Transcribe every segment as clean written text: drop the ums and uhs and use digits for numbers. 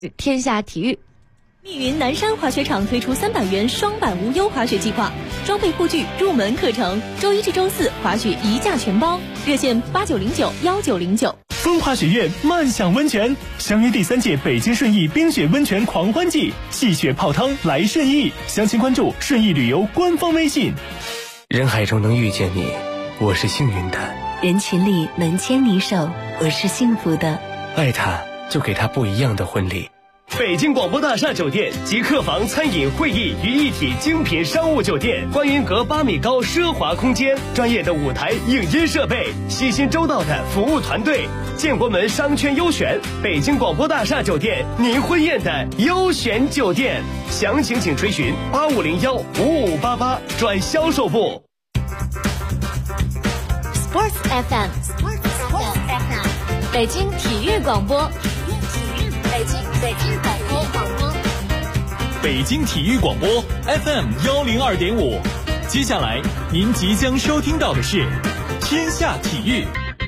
天下体育。 密云南山滑雪场推出300元双板无忧滑雪计划，装备护具、入门课程，周一至周四滑雪一价全包，热线89091909。 风华学院慢享温泉，相约第3届北京顺义冰雪温泉狂欢季，戏雪泡汤来顺义，详情关注顺义旅游官方微信。 人海中能遇见你，我是幸运的； 人群里能牵你手，我是幸福的。 爱他，就给他不一样的婚礼。 北京广播大厦酒店集客房、餐饮、会议于一体精品商务酒店，观云阁8米高奢华空间，专业的舞台影音设备，细心周到的服务团队，建国门商圈优选，北京广播大厦酒店，您婚宴的优选酒店。详情请垂询85015588转销售部。 Sports FM， 北京体育广播， 北京体育广播 FM 102.5。接下来您即将收听到的是天下体育。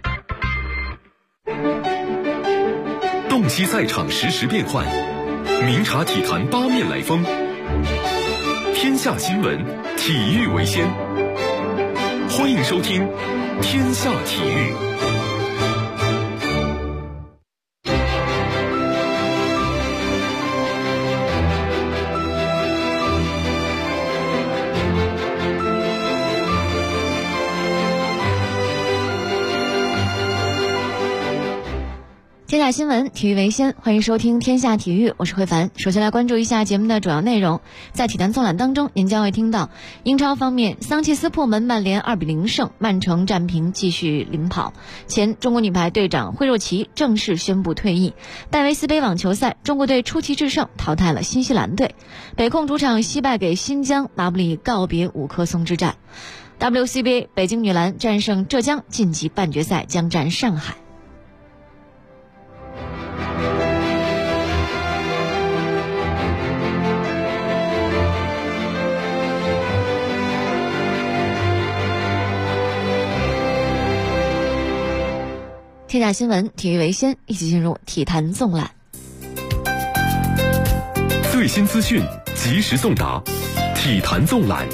洞悉赛场实时变幻，明察体坛八面来风。天下新闻，体育为先。欢迎收听天下体育。 天下新闻，体育为先，欢迎收听天下体育，我是慧凡。首先来关注一下节目的主要内容。在体坛纵览当中，您将会听到英超方面，桑切斯破门，曼联2-0胜，曼城战平继续领跑。前中国女排队长惠若琪正式宣布退役。戴维斯杯网球赛，中国队出奇制胜，淘汰了新西兰队。北控主场惜败给新疆，马布里告别5棵松之战。WCBA 北京女篮战胜浙江，晋级半决赛，将战上海。天下新闻，体育为先，一起进入体坛纵览。 最新资讯，及时送达，体坛纵览。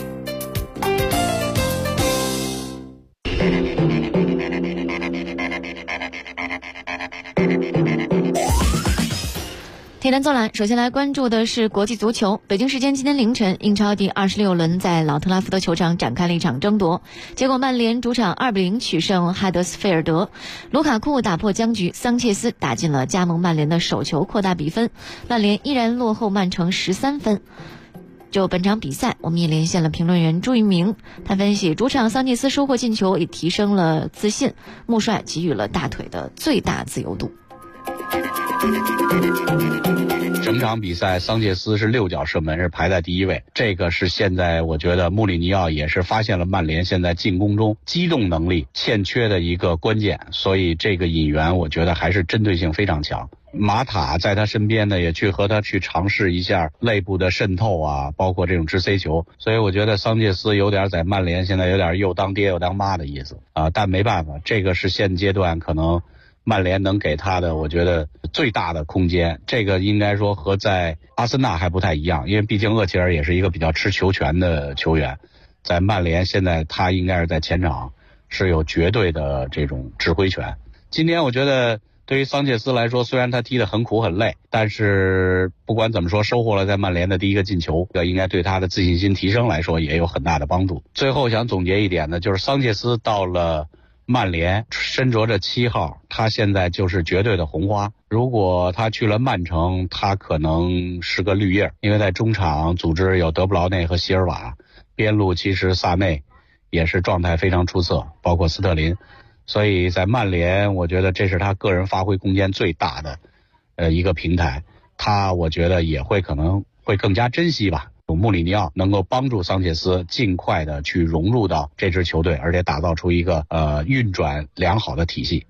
体坛纵览，首先来关注的是国际足球。北京时间今天凌晨，英超第26轮在老特拉福德球场展开了一场争夺，结果曼联主场2-0取胜哈德斯菲尔德，卢卡库打破僵局，桑切斯打进了加盟曼联的首球，扩大比分，曼联依然落后曼城13分。就本场比赛，我们也连线了评论员朱一鸣，他分析主场桑切斯收获进球也提升了自信，穆帅给予了大腿的最大自由度。 整场比赛桑切斯是6脚射门，是排在第1位。这个是现在我觉得穆里尼奥也是发现了曼联现在进攻中机动能力欠缺的一个关键，所以这个引援我觉得还是针对性非常强。马塔在他身边呢，也和他去尝试一下内部的渗透啊，包括这种直塞球，所以我觉得桑切斯有点在曼联现在有点又当爹又当妈的意思啊，但没办法，这个是现阶段可能曼联能给他的我觉得最大的空间，这个应该说和在阿森纳还不太一样，因为毕竟厄齐尔也是一个比较吃球权的球员，在曼联现在他应该是在前场是有绝对的这种指挥权。今天我觉得对于桑切斯来说，虽然他踢得很苦很累，但是不管怎么说收获了在曼联的第1个进球，应该对他的自信心提升来说也有很大的帮助。最后想总结一点呢，就是桑切斯到了曼联身着着7号，他现在就是绝对的红花。如果他去了曼城，他可能是个绿叶，因为在中场组织有德布劳内和席尔瓦，边路其实萨内也是状态非常出色，包括斯特林，所以在曼联我觉得这是他个人发挥空间最大的一个平台，他我觉得也会可能会更加珍惜吧。穆里尼奥能够帮助桑切斯尽快的去融入到这支球队，而且打造出一个运转良好的体系。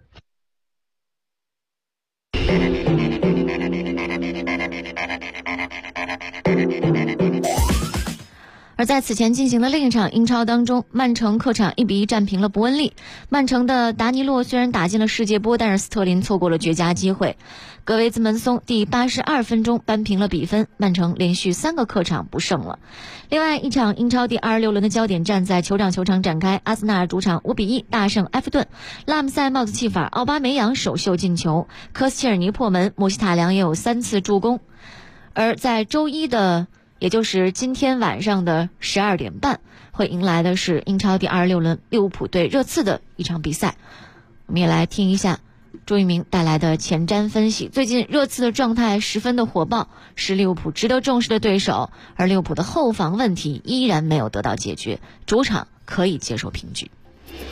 而在此前进行的另一场英超当中，曼城客场1-1战平了伯恩利。曼城的达尼洛虽然打进了世界波，但是斯特林错过了绝佳机会。格维兹门松第82分钟扳平了比分，曼城连续3个客场不胜了。另外一场英超第26轮的焦点战在酋长球场展开，阿森纳尔主场5-1大胜埃弗顿，拉姆塞帽子戏法，奥巴梅扬首秀进球，科斯切尔尼破门，姆希塔良也有3次助攻。而在周一的也就是今天晚上的12点半，会迎来的是英超第26轮利物浦对热刺的一场比赛。我们也来听一下朱一鸣带来的前瞻分析。最近热刺的状态十分的火爆，是利物浦值得重视的对手，而利物浦的后防问题依然没有得到解决，主场可以接受平局。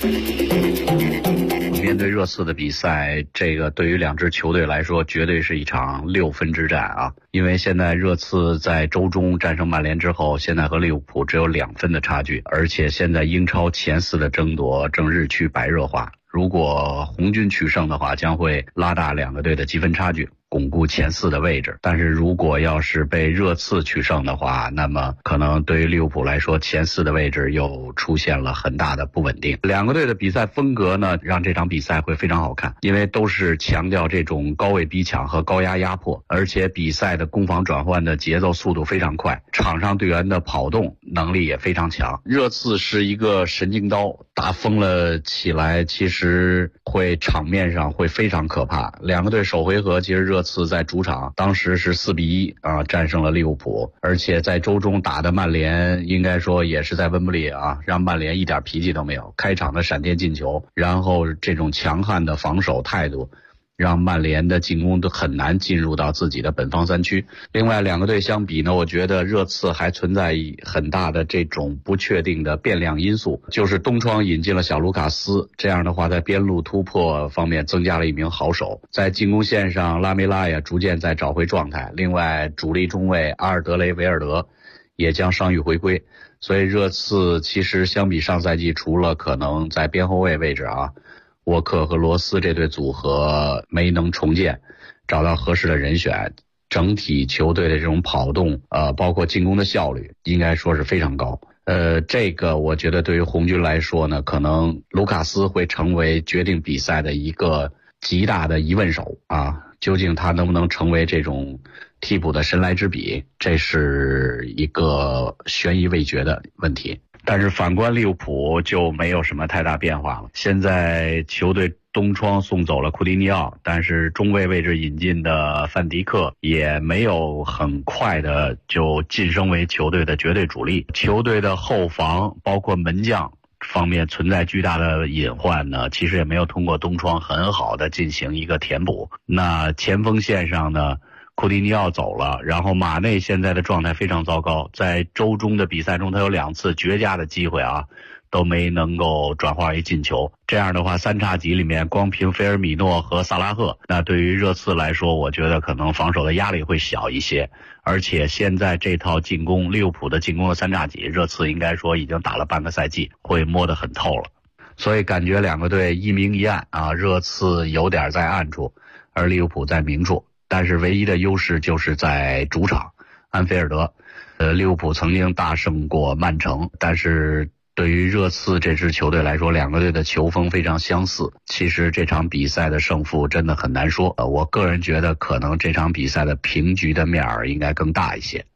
面对热刺的比赛，这个对于两支球队来说绝对是一场6分之战啊！因为现在热刺在周中战胜曼联之后，现在和利物浦只有2分的差距，而且现在英超前4的争夺正日趋白热化。如果红军取胜的话，将会拉大两个队的积分差距，巩固前4的位置。但是如果要是被热刺取胜的话，那么可能对于利物浦来说，前4的位置又出现了很大的不稳定。两个队的比赛风格呢，让这场比赛会非常好看，因为都是强调这种高位逼抢和高压压迫，而且比赛的攻防转换的节奏速度非常快，场上队员的跑动能力也非常强。热刺是一个神经刀，打疯了起来，其实会场面上会非常可怕。两个队首回合其实热刺在主场当时是4-1战胜了利物浦，而且在周中打的曼联应该说也是在温布利让曼联一点脾气都没有，开场的闪电进球，然后这种强悍的防守态度让曼联的进攻都很难进入到自己的本方3区。另外两个队相比呢，我觉得热刺还存在很大的这种不确定的变量因素，就是东窗引进了小卢卡斯，这样的话在边路突破方面增加了一名好手，在进攻线上拉梅拉也逐渐在找回状态。另外主力中卫阿尔德雷维尔德也将伤愈回归，所以热刺其实相比上赛季，除了可能在边后卫位置沃克和罗斯这对组合没能重建，找到合适的人选，整体球队的这种跑动包括进攻的效率应该说是非常高。这个我觉得对于红军来说呢，可能卢卡斯会成为决定比赛的一个极大的疑问手究竟他能不能成为这种替补的神来之笔，这是一个悬疑未决的问题。但是反观利物浦就没有什么太大变化了，现在球队东窗送走了库蒂尼奥，但是中卫位置引进的范迪克也没有很快的就晋升为球队的绝对主力。球队的后防包括门将方面存在巨大的隐患呢，其实也没有通过东窗很好的进行一个填补。那前锋线上呢，库蒂尼奥走了，然后马内现在的状态非常糟糕，在周中的比赛中他有2次绝佳的机会都没能够转化为进球。这样的话3叉戟里面光凭菲尔米诺和萨拉赫，那对于热刺来说我觉得可能防守的压力会小一些。而且现在这套进攻，利物浦的进攻的3叉戟，热刺应该说已经打了半个赛季，会摸得很透了。所以感觉两个队一明一暗热刺有点在暗处，而利物浦在明处。但是唯一的优势就是在主场安菲尔德，利物浦曾经大胜过曼城，但是对于热刺这支球队来说，两个队的球风非常相似，其实这场比赛的胜负真的很难说。我个人觉得可能这场比赛的平局的面儿应该更大一些。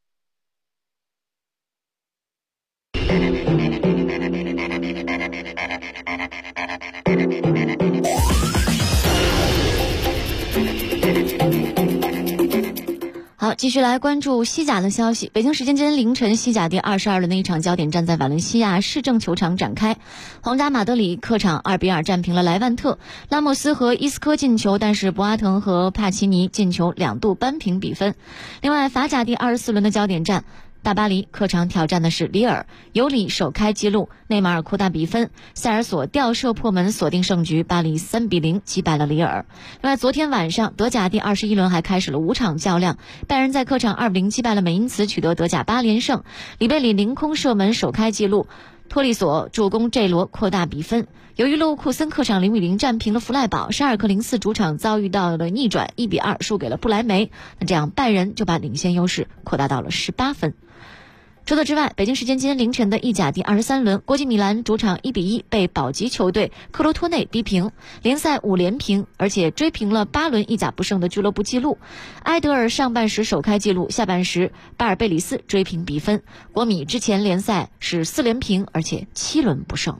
好，继续来关注西甲的消息。北京时间今天凌晨，西甲第22轮的一场焦点战在瓦伦西亚市政球场展开。皇家马德里客场2-2战平了莱万特，拉莫斯和伊斯科进球，但是博阿滕和帕奇尼进球2度扳平比分。另外，法甲第24轮的焦点战，大巴黎客场挑战的是里尔，尤里首开纪录，内马尔扩大比分，塞尔索吊射破门锁定胜局，巴黎3-0击败了里尔。另外，昨天晚上德甲第21轮还开始了5场较量，拜仁在客场2-0击败了美因茨，取得德甲8连胜，里贝里凌空射门首开纪录，托利索助攻这罗扩大比分。由于勒沃库森客场0-0战平了弗赖堡，沙尔克04主场遭遇到了逆转，1-2输给了不莱梅，那这样拜仁就把领先优势扩大到了18分。 除此之外，北京时间今天凌晨的意甲第23轮，国际米兰主场1-1被保级球队克罗托内逼平，联赛5连平，而且追平了8轮意甲不胜的俱乐部纪录。埃德尔上半时首开纪录，下半时巴尔贝里斯追平比分。国米之前联赛是4连平，而且7轮不胜。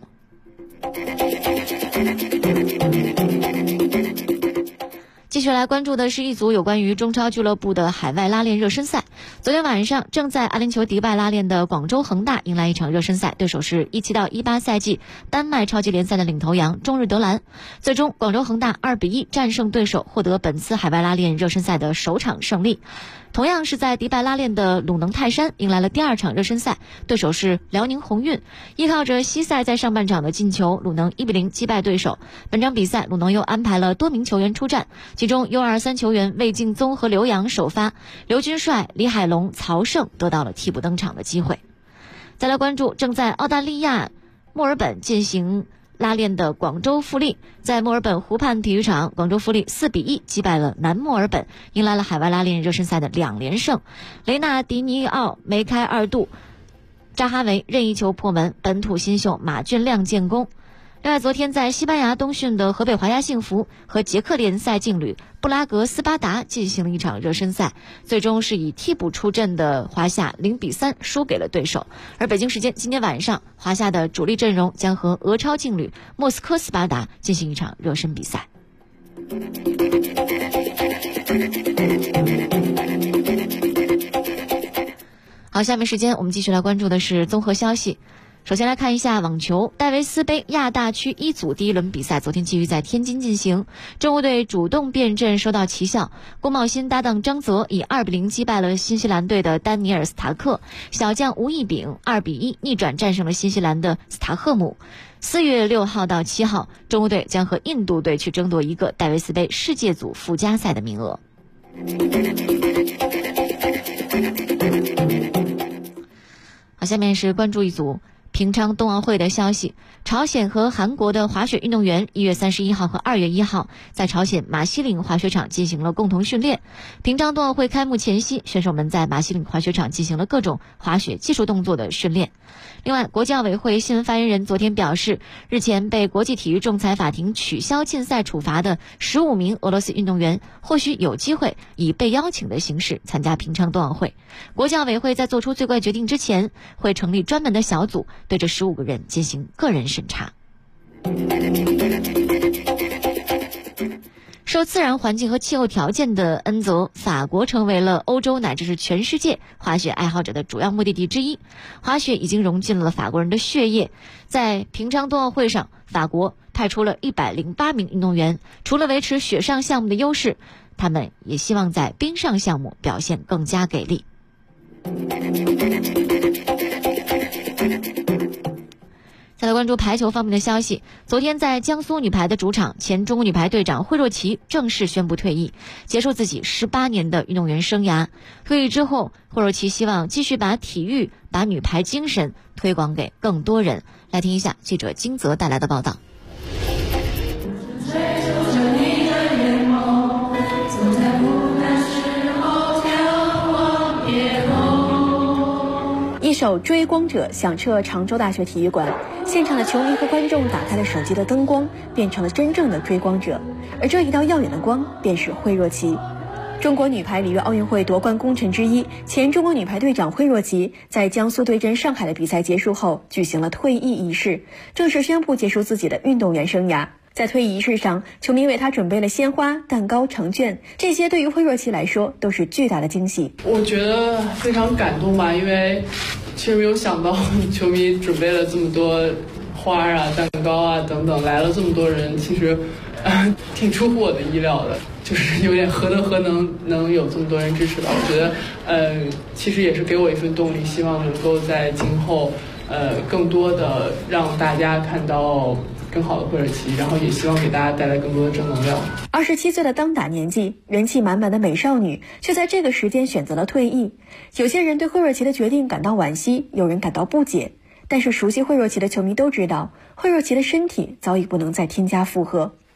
继续来关注的是一组有关于中超俱乐部的海外拉练热身赛。昨天晚上，正在阿联酋迪拜拉练的广州恒大迎来一场热身赛，对手是17到18赛季丹麦超级联赛的领头羊中日德兰。最终，广州恒大2-1战胜对手，获得本次海外拉练热身赛的首场胜利。同样是在迪拜拉练的鲁能泰山迎来了第2场热身赛，对手是辽宁宏运。依靠着西塞在上半场的进球，鲁能1-0击败对手。本场比赛，鲁能又安排了多名球员出战，其中 U23 球员魏晋宗和刘洋首发，刘军帅、李海龙、曹胜得到了替补登场的机会。再来关注正在澳大利亚墨尔本进行拉练的广州富力，在墨尔本湖畔体育场，广州富力4-1击败了南墨尔本，迎来了海外拉练热身赛的2连胜。雷纳迪尼奥梅开2度，扎哈维任意球破门，本土新秀马俊亮建功。另外，昨天在西班牙冬训的河北华夏幸福和捷克联赛劲旅布拉格斯巴达进行了一场热身赛，最终是以替补出阵的华夏0-3输给了对手。而北京时间今天晚上，华夏的主力阵容将和俄超劲旅莫斯科斯巴达进行一场热身比赛。好，下面时间我们继续来关注的是综合消息。首先来看一下网球戴维斯杯亚大区1组第1轮比赛，昨天继续在天津进行。中国队主动变阵收到奇效，郭懋欣搭档张泽以2-0击败了新西兰队的丹尼尔斯塔克，小将吴亦丙2-1逆转战胜了新西兰的斯塔赫姆。4月6号到7号，中国队将和印度队去争夺一个戴维斯杯世界组附加赛的名额。好，下面是关注一组平昌冬奥会的消息。朝鲜和韩国的滑雪运动员1月31号和2月1号在朝鲜马西岭滑雪场进行了共同训练。平昌冬奥会开幕前夕，选手们在马西岭滑雪场进行了各种滑雪技术动作的训练。另外，国际奥委会新闻发言人昨天表示，日前被国际体育仲裁法庭取消禁赛处罚的15名俄罗斯运动员或许有机会以被邀请的形式参加平昌冬奥会。国际奥委会在做出最快决定之前，会成立专门的小组对这15个人进行个人审查。受自然环境和气候条件的恩泽，法国成为了欧洲乃至是全世界滑雪爱好者的主要目的地之一。滑雪已经融进了法国人的血液。在平昌冬奥会上，法国派出了108名运动员，除了维持雪上项目的优势，他们也希望在冰上项目表现更加给力。再来关注排球方面的消息。昨天在江苏女排的主场，前中国女排队长惠若琪正式宣布退役，结束自己18年的运动员生涯。退役之后，惠若琪希望继续把体育、把女排精神推广给更多人。来听一下记者金泽带来的报道。 一首《追光者》响彻常州大学体育馆，现场的球迷和观众打开了手机的灯光，变成了真正的追光者。而这一道耀眼的光，便是惠若琪。中国女排里约奥运会夺冠功臣之一，前中国女排队长惠若琪在江苏对阵上海的比赛结束后，举行了退役仪式，正式宣布结束自己的运动员生涯。在退役仪式上，球迷为她准备了鲜花、蛋糕、成卷，这些对于惠若琪来说都是巨大的惊喜。 我觉得非常感动吧，因为其实没有想到球迷准备了这么多花啊、蛋糕啊等等，来了这么多人，其实挺出乎我的意料的，就是有点何德何能有这么多人支持吧。我觉得其实也是给我一份动力，希望能够在今后更多的让大家看到更好的惠若琪，然后也希望给大家带来更多的正能量。 27岁的当打年纪，人气满满的美少女，却在这个时间选择了退役。有些人对惠若琪的决定感到惋惜，有人感到不解。但是熟悉惠若琪的球迷都知道，惠若琪的身体早已不能再添加负荷。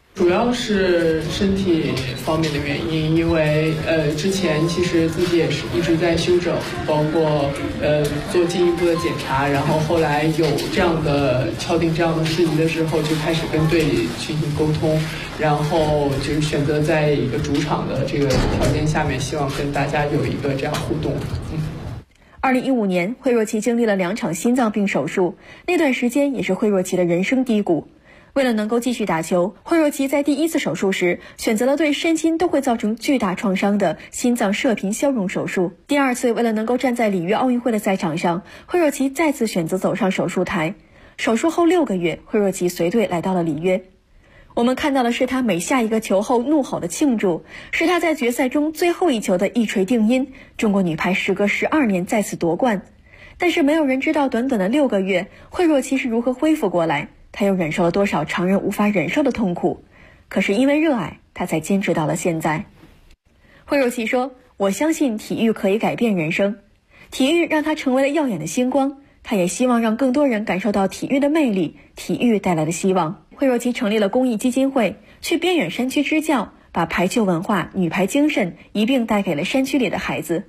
主要是身体方面的原因，因为之前其实自己也是一直在休整，包括做进一步的检查，然后后来有这样的敲定这样的事宜的时候，就开始跟队里进行沟通，然后就是选择在一个主场的这个条件下面，希望跟大家有一个这样互动。 2015年，惠若琪经历了2场心脏病手术，那段时间也是惠若琪的人生低谷。为了能够继续打球，惠若琪在第1次手术时选择了对身心都会造成巨大创伤的心脏射频消融手术。第2次为了能够站在里约奥运会的赛场上，惠若琪再次选择走上手术台。手术后6个月，惠若琪随队来到了里约。我们看到的是她每下一个球后怒吼的庆祝，是她在决赛中最后一球的一锤定音，中国女排时隔12年再次夺冠。但是没有人知道短短的6个月，惠若琪是如何恢复过来，她又忍受了多少常人无法忍受的痛苦。可是因为热爱，她才坚持到了现在。惠若琪说，我相信体育可以改变人生，体育让她成为了耀眼的星光，她也希望让更多人感受到体育的魅力，体育带来的希望。惠若琪成立了公益基金会，去边远山区支教，把排球文化、女排精神一并带给了山区里的孩子。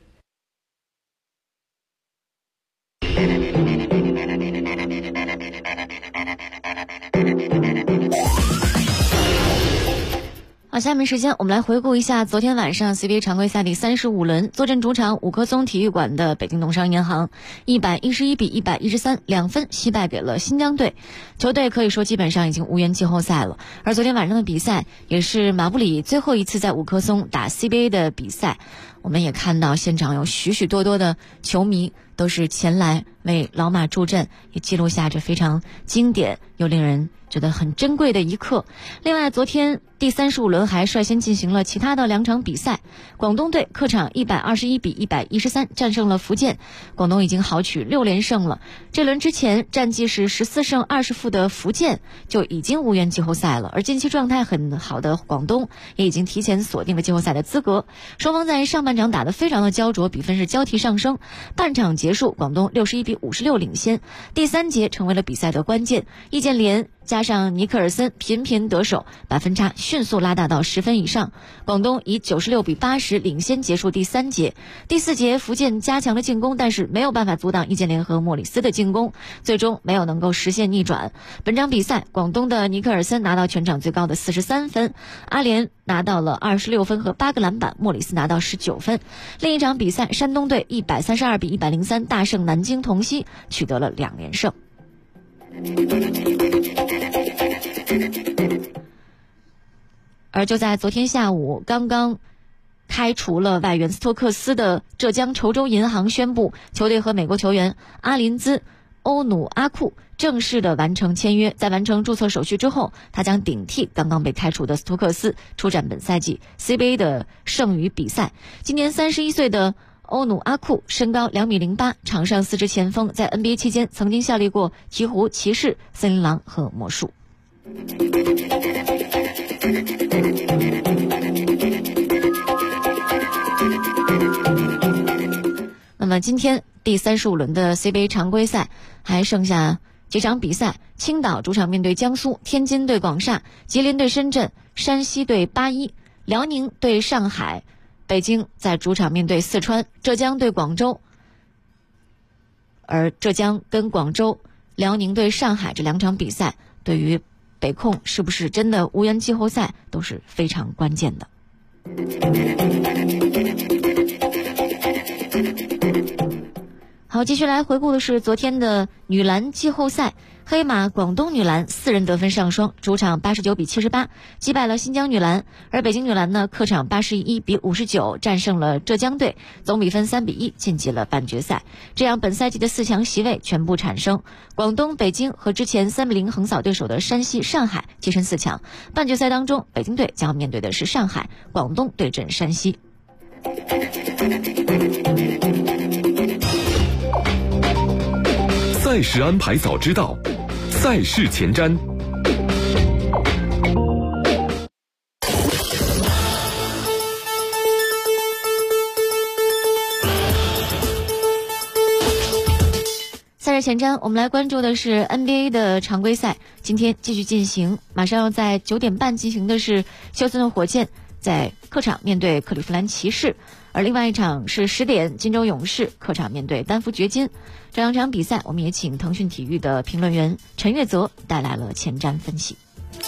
好，下面时间我们来回顾一下昨天晚上 CBA 常规赛第35轮，坐镇主场五棵松体育馆的北京农商银行111比113，2分惜败给了新疆队，球队可以说基本上已经无缘季后赛了。而昨天晚上的比赛也是马布里最后一次在五棵松打 CBA 的比赛，我们也看到现场有许许多多的球迷都是前来为老马助阵，也记录下这非常经典又令人觉得很珍贵的一刻。另外，昨天第35轮还率先进行了其他的2场比赛，广东队客场121比113战胜了福建，广东已经豪取6连胜了。这轮之前战绩是14胜20负的福建就已经无缘季后赛了，而近期状态很好的广东也已经提前锁定了季后赛的资格。双方在上半场打得非常的焦灼，比分是交替上升，半场结束广东61比56领先。第3节成为了比赛的关键，易建联加上尼克尔森频频得手，把分差迅速拉大到10分以上。广东以96比80领先结束第3节。第4节福建加强了进攻，但是没有办法阻挡易建联和莫里斯的进攻，最终没有能够实现逆转。本场比赛广东的尼克尔森拿到全场最高的43分，阿联拿到了26分和8个篮板，莫里斯拿到19分。另一场比赛山东队132比103大胜南京同曦，取得了2连胜。而就在昨天下午，刚刚开除了外援斯托克斯的浙江稠州银行宣布，球队和美国球员阿林兹·欧努阿库正式的完成签约。在完成注册手续之后，他将顶替刚刚被开除的斯托克斯，出战本赛季 CBA 的剩余比赛。今年31岁的欧努阿库身高2米08，场上4支前锋，在 NBA 期间曾经效力过鹈鹕、骑士、森林狼和魔术。那么今天第35轮的 CBA 常规赛还剩下几场比赛，青岛主场面对江苏，天津对广厦，吉林对深圳，山西对8-1，辽宁对上海，北京在主场面对四川，浙江对广州。而浙江跟广州、辽宁对上海这2场比赛，对于北控是不是真的无缘季后赛都是非常关键的。好，继续来回顾的是昨天的女篮季后赛，黑马广东女篮4人得分上双，主场89比78击败了新疆女篮，而北京女篮呢，客场81比59战胜了浙江队，总比分3比1晋级了半决赛。这样本赛季的4强席位全部产生，广东、北京和之前3比0横扫对手的山西、上海跻身4强。半决赛当中，北京队将要面对的是上海，广东对阵山西。 赛事安排早知道，赛事前瞻。 赛着前瞻，我们来关注的是 NBA 的常规赛，今天继续进行，马上要在9点半进行的是休斯顿火箭在客场面对克利夫兰骑士，而另外一场是10点金州勇士客场面对丹佛掘金。这两场比赛，我们也请腾讯体育的评论员陈月泽带来了前瞻分析。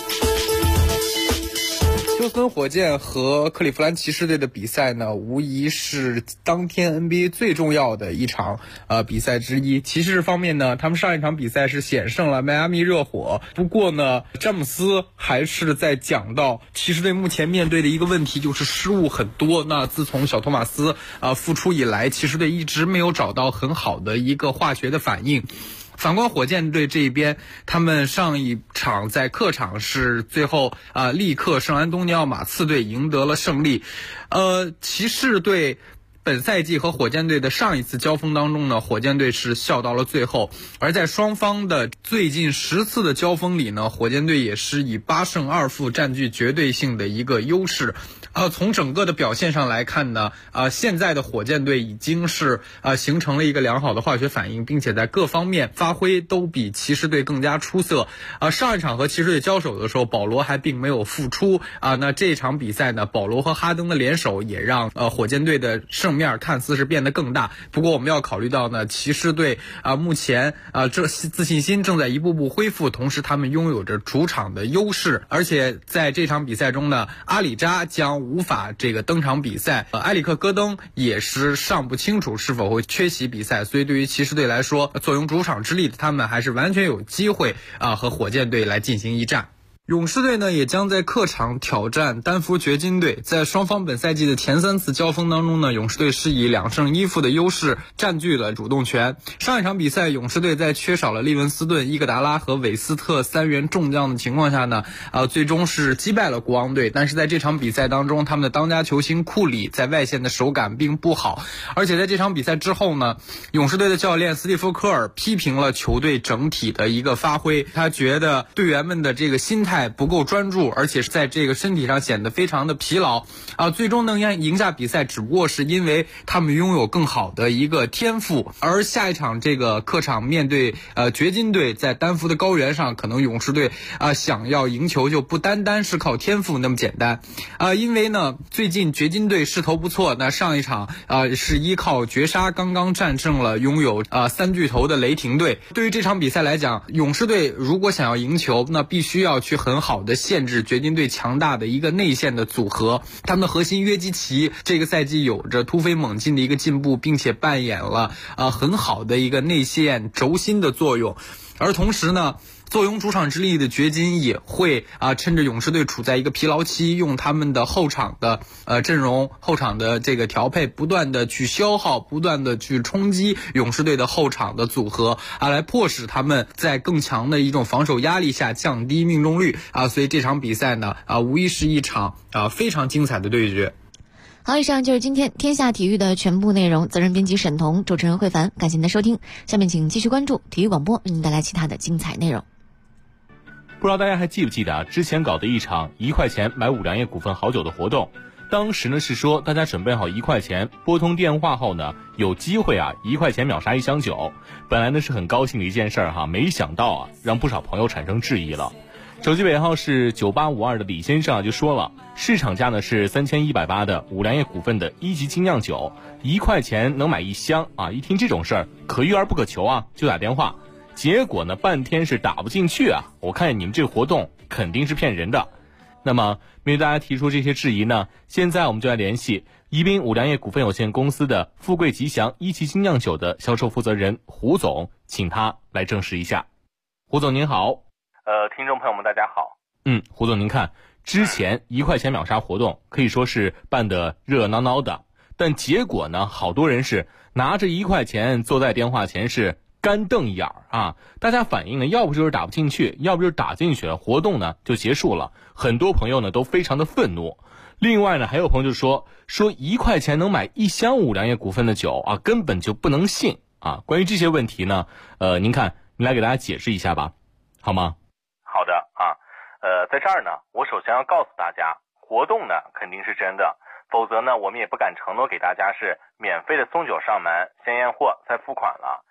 休斯顿火箭和克利夫兰骑士队的比赛呢，无疑是当天 NBA 最重要的一场比赛之一。骑士方面呢，他们上一场比赛是险胜了迈阿密热火。不过呢，詹姆斯还是在讲到骑士队目前面对的一个问题，就是失误很多。那自从小托马斯复出以来，骑士队一直没有找到很好的一个化学的反应。反观火箭队这一边，他们上一场在客场是最后力克圣安东尼奥马刺队，赢得了胜利。骑士队本赛季和火箭队的上一次交锋当中呢，火箭队是笑到了最后，而在双方的最近10次的交锋里呢，火箭队也是以8胜2负占据绝对性的一个优势。从整个的表现上来看呢，现在的火箭队已经是形成了一个良好的化学反应，并且在各方面发挥都比骑士队更加出色。上一场和骑士队交手的时候，保罗还并没有复出那这场比赛呢，保罗和哈登的联手也让火箭队的胜面看似是变得更大。不过我们要考虑到呢，骑士队目前这自信心正在一步步恢复，同时他们拥有着主场的优势，而且在这场比赛中呢，阿里扎将无法这个登场比赛，埃里克戈登也是尚不清楚是否会缺席比赛，所以对于骑士队来说，坐拥主场之力的他们还是完全有机会和火箭队来进行一战。勇士队呢也将在客场挑战丹佛掘金队。在双方本赛季的前3次交锋当中呢，勇士队是以2胜1负的优势占据了主动权。上一场比赛，勇士队在缺少了利文斯顿、伊戈达拉和韦斯特3员重将的情况下呢，最终是击败了国王队。但是在这场比赛当中，他们的当家球星库里在外线的手感并不好，而且在这场比赛之后呢，勇士队的教练斯蒂夫·科尔批评了球队整体的一个发挥，他觉得队员们的这个心态不够专注，而且是在这个身体上显得非常的疲劳最终能赢下比赛只不过是因为他们拥有更好的一个天赋。而下一场这个客场面对掘金队，在丹佛的高原上，可能勇士队想要赢球就不单单是靠天赋那么简单因为呢最近掘金队势头不错，那上一场是依靠绝杀刚刚战胜了拥有3巨头的雷霆队。对于这场比赛来讲，勇士队如果想要赢球，那必须要去很好的限制掘金队强大的一个内线的组合。他们的核心约基奇这个赛季有着突飞猛进的一个进步，并且扮演了很好的一个内线轴心的作用。而同时呢，坐拥主场之力的掘金也会趁着勇士队处在一个疲劳期，用他们的后场的阵容、后场的这个调配，不断的去消耗，不断的去冲击勇士队的后场的组合来迫使他们在更强的一种防守压力下降低命中率所以这场比赛呢无疑是一场非常精彩的对决。 好，以上就是今天天下体育的全部内容。责任编辑沈彤，主持人慧凡，感谢您的收听。下面请继续关注体育广播，为您带来其他的精彩内容。 不知道大家还记不记得之前搞的一场1块钱买五粮液股份好酒的活动，当时呢是说大家准备好1块钱，拨通电话后呢有机会1块钱秒杀1箱酒。本来呢是很高兴的一件事没想到让不少朋友产生质疑了。手机尾号是9852的李先生就说了，市场价呢是3180的五粮液股份的1级精酿酒，1块钱能买1箱一听这种事儿可遇而不可求就打电话，结果呢半天是打不进去我看你们这个活动肯定是骗人的。那么面对大家提出这些质疑呢，现在我们就来联系宜宾五粮液股份有限公司的富贵吉祥1级精酿酒的销售负责人胡总，请他来证实一下。胡总您好。 听众朋友们大家好。 胡总您看，之前1块钱秒杀活动可以说是办得热闹闹的，但结果呢好多人是拿着1块钱坐在电话前是干瞪眼大家反映呢要不就是打不进去，要不就是打进去了，活动呢就结束了。很多朋友呢都非常的愤怒。另外呢还有朋友就说1块钱能买1箱五粮液股份的酒根本就不能信关于这些问题呢您来给大家解释一下吧，好吗？ 好的在这儿呢我首先要告诉大家，活动呢肯定是真的，否则呢我们也不敢承诺给大家是免费的送酒上门，先验货再付款了。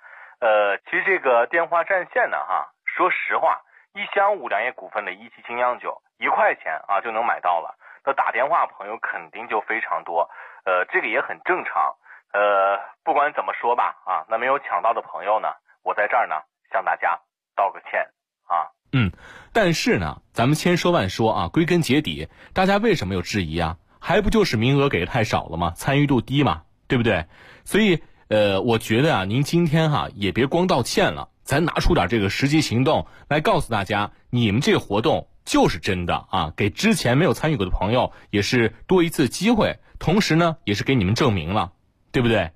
其实这个电话占线呢说实话，一箱五粮液股份的一期精酿酒1块钱就能买到了，那打电话朋友肯定就非常多，这个也很正常。不管怎么说吧那没有抢到的朋友呢，我在这儿呢向大家道个歉但是呢，咱们千说万说归根结底，大家为什么有质疑还不就是名额给的太少了吗？参与度低嘛，对不对？所以我觉得您今天也别光道歉了，咱拿出点这个实际行动来告诉大家，你们这个活动就是真的给之前没有参与过的朋友也是多一次机会，同时呢也是给你们证明了，对不对？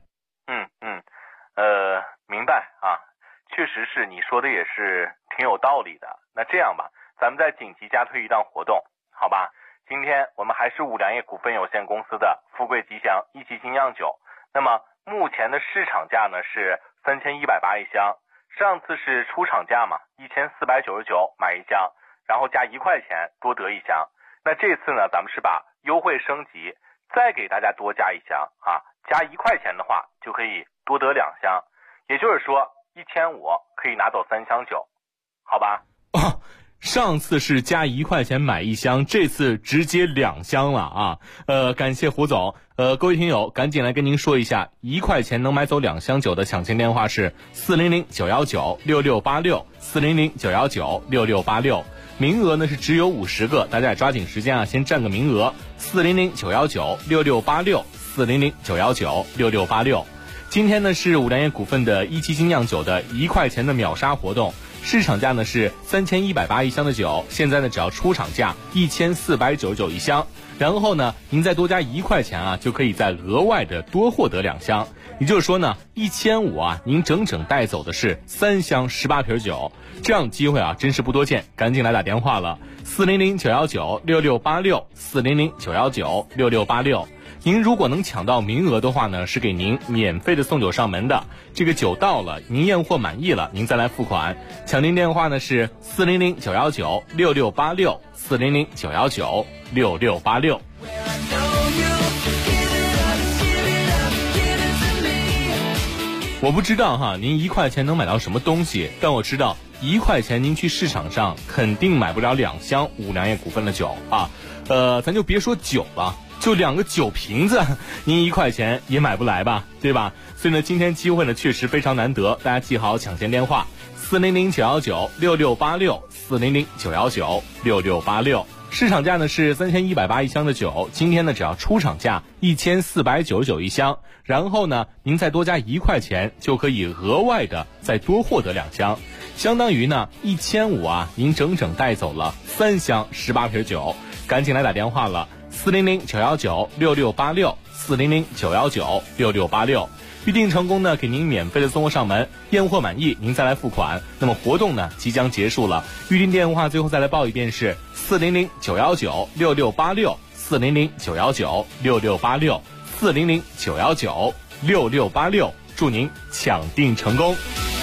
明白确实是你说的也是挺有道理的。那这样吧，咱们再紧急加推一档活动，好吧？今天我们还是五粮液股份有限公司的富贵吉祥一期精酿酒，那么目前的市场价呢是3180一箱，上次是出厂价嘛，1499买一箱，然后加1块钱多得一箱。那这次呢，咱们是把优惠升级，再给大家多加一箱加1块钱的话就可以多得2箱，也就是说1500可以拿走3箱酒，好吧？ 上次是加1块钱买一箱，这次直接2箱了感谢胡总。各位听友赶紧来跟您说一下，1块钱能买走2箱酒的抢签电话是400-919-6686，400-919-6686。名额呢是只有50个，大家也抓紧时间先占个名额。400-919-6686，400-919-6686。今天呢是五粮液股份的一期精酿酒的1块钱的秒杀活动，市场价呢是3180一箱的酒，现在呢只要出厂价1499一箱，然后呢您再多加1块钱就可以再额外的多获得2箱，也就是说呢1500您整整带走的是3箱18瓶酒，这样的机会真是不多见，赶紧来打电话了，400-919-6686，400-919-6686。您如果能抢到名额的话呢，是给您免费的送酒上门的。这个酒到了，您验货满意了，您再来付款。抢订电话呢是400-919-6686，400-919-6686。我不知道您1块钱能买到什么东西，但我知道1块钱您去市场上肯定买不了2箱五粮液股份的酒咱就别说酒了，就2个酒瓶子您1块钱也买不来吧，对吧？所以呢今天机会呢确实非常难得，大家记好抢先电话400-919-6686，400-919-6686。市场价呢是3180一箱的酒，今天呢只要出厂价1499一箱，然后呢您再多加1块钱就可以额外的再多获得2箱，相当于呢1500您整整带走了3箱18瓶酒，赶紧来打电话了，400-919-6686，400-919-6686。预定成功呢，给您免费的送货上门，验货满意您再来付款。那么活动呢即将结束了，预定电话最后再来报一遍是400-919-6686，400-919-6686，400-919-6686。祝您抢订成功。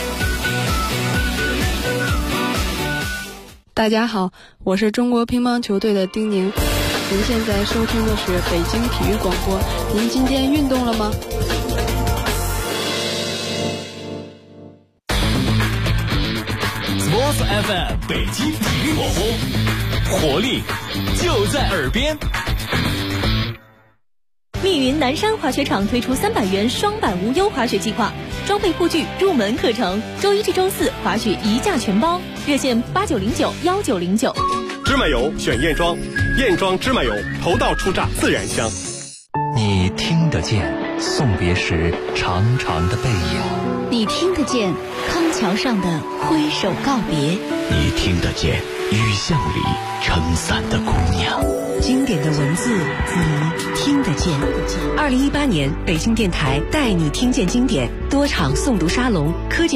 大家好，我是中国乒乓球队的丁宁，您现在收听的是北京体育广播。您今天运动了吗 ？Sports FM 北京体育广播，活力就在耳边。 密云南山滑雪场推出300元双板无忧滑雪计划，装备护具入门课程，周一至周四滑雪一价全包，热线8909-1909。 芝麻油选燕庄，燕庄芝麻油头道出榨自然香。 你听得见送别时长长的背影， 你听得见康桥上的挥手告别， 你听得见雨巷里撑伞的姑娘。 经典的文字你听得见。2018年北京电台带你听见经典多场诵读沙龙，科技